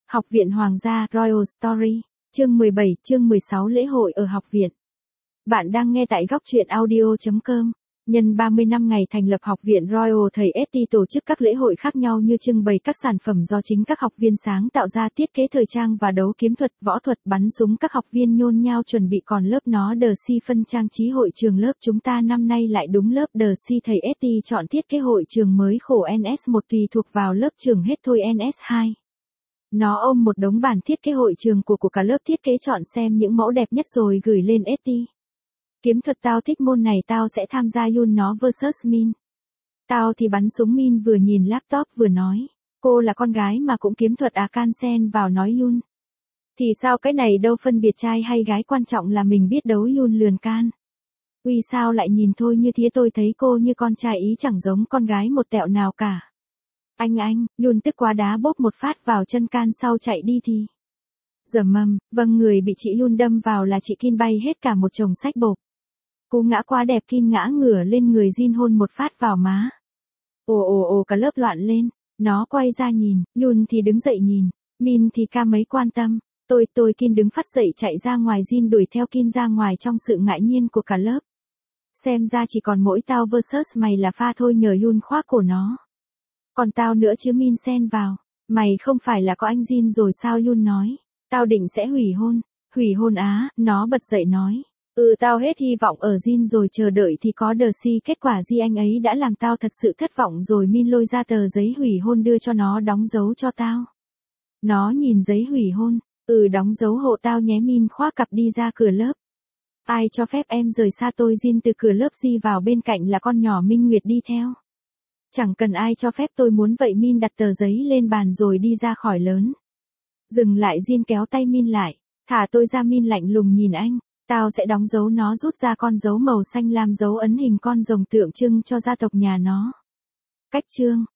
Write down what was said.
Học viện Hoàng gia Royal Story, chương 17, chương 16 lễ hội ở học viện. Bạn đang nghe tại góc truyện audio.com. Nhân 30 năm ngày thành lập học viện Royal, thầy ST tổ chức các lễ hội khác nhau như trưng bày các sản phẩm do chính các học viên sáng tạo ra, thiết kế thời trang và đấu kiếm thuật, võ thuật, bắn súng. Các học viên nhôn nhao chuẩn bị, còn lớp nó The Si phân trang trí hội trường. Lớp chúng ta năm nay lại đúng lớp The Si, thầy ST chọn thiết kế hội trường mới khổ NS1 tùy thuộc vào lớp trường hết thôi NS2. Nó ôm một đống bản thiết kế hội trường của cả lớp thiết kế, chọn xem những mẫu đẹp nhất rồi gửi lên ST. Kiếm thuật, tao thích môn này, tao sẽ tham gia Yun nó versus Min. Tao thì bắn súng. Min vừa nhìn laptop vừa nói. Cô là con gái mà cũng kiếm thuật à? Can xen vào nói Yun. Thì sao, cái này đâu phân biệt trai hay gái, quan trọng là mình biết đấu. Yun lườn Can. Uy, sao lại nhìn thôi như thế, tôi thấy cô như con trai ý, chẳng giống con gái một tẹo nào cả. Anh, Yun tức quá đá bốp một phát vào chân Can, sau chạy đi thì. Mầm, vâng, người bị chị Yun đâm vào là chị Kin, bay hết cả một chồng sách bộp. Cú ngã quá đẹp, Kin ngã ngửa lên người Jin, hôn một phát vào má. Ồ, cả lớp loạn lên. Nó quay ra nhìn, Yun thì đứng dậy nhìn, Min thì ca mấy quan tâm. Tôi Kin đứng phát dậy chạy ra ngoài, Jin đuổi theo Kin ra ngoài trong sự ngại nhiên của cả lớp. Xem ra chỉ còn mỗi tao versus mày là pha thôi, nhờ Yun khoác cổ nó. Còn tao nữa chứ, Min xen vào. Mày không phải là có anh Jin rồi sao? Yun nói. Tao định sẽ hủy hôn. Hủy hôn á? Nó bật dậy nói. Tao hết hy vọng ở Jin rồi, chờ đợi thì có The Si, kết quả gì anh ấy đã làm tao thật sự thất vọng rồi. Min lôi ra tờ giấy hủy hôn đưa cho nó, đóng dấu cho tao. Nó nhìn giấy hủy hôn. Đóng dấu hộ tao nhé. Min khoác cặp đi ra cửa lớp. Ai cho phép em rời xa tôi? Jin từ cửa lớp di vào, bên cạnh là con nhỏ Minh Nguyệt đi theo. Chẳng cần ai cho phép tôi muốn vậy. Min đặt tờ giấy lên bàn rồi đi ra khỏi lớn. Dừng lại, Jin kéo tay Min lại. Thả tôi ra. Min lạnh lùng nhìn anh. Tao sẽ đóng dấu. Nó rút ra con dấu màu xanh làm dấu ấn hình con rồng tượng trưng cho gia tộc nhà nó. Cách chương.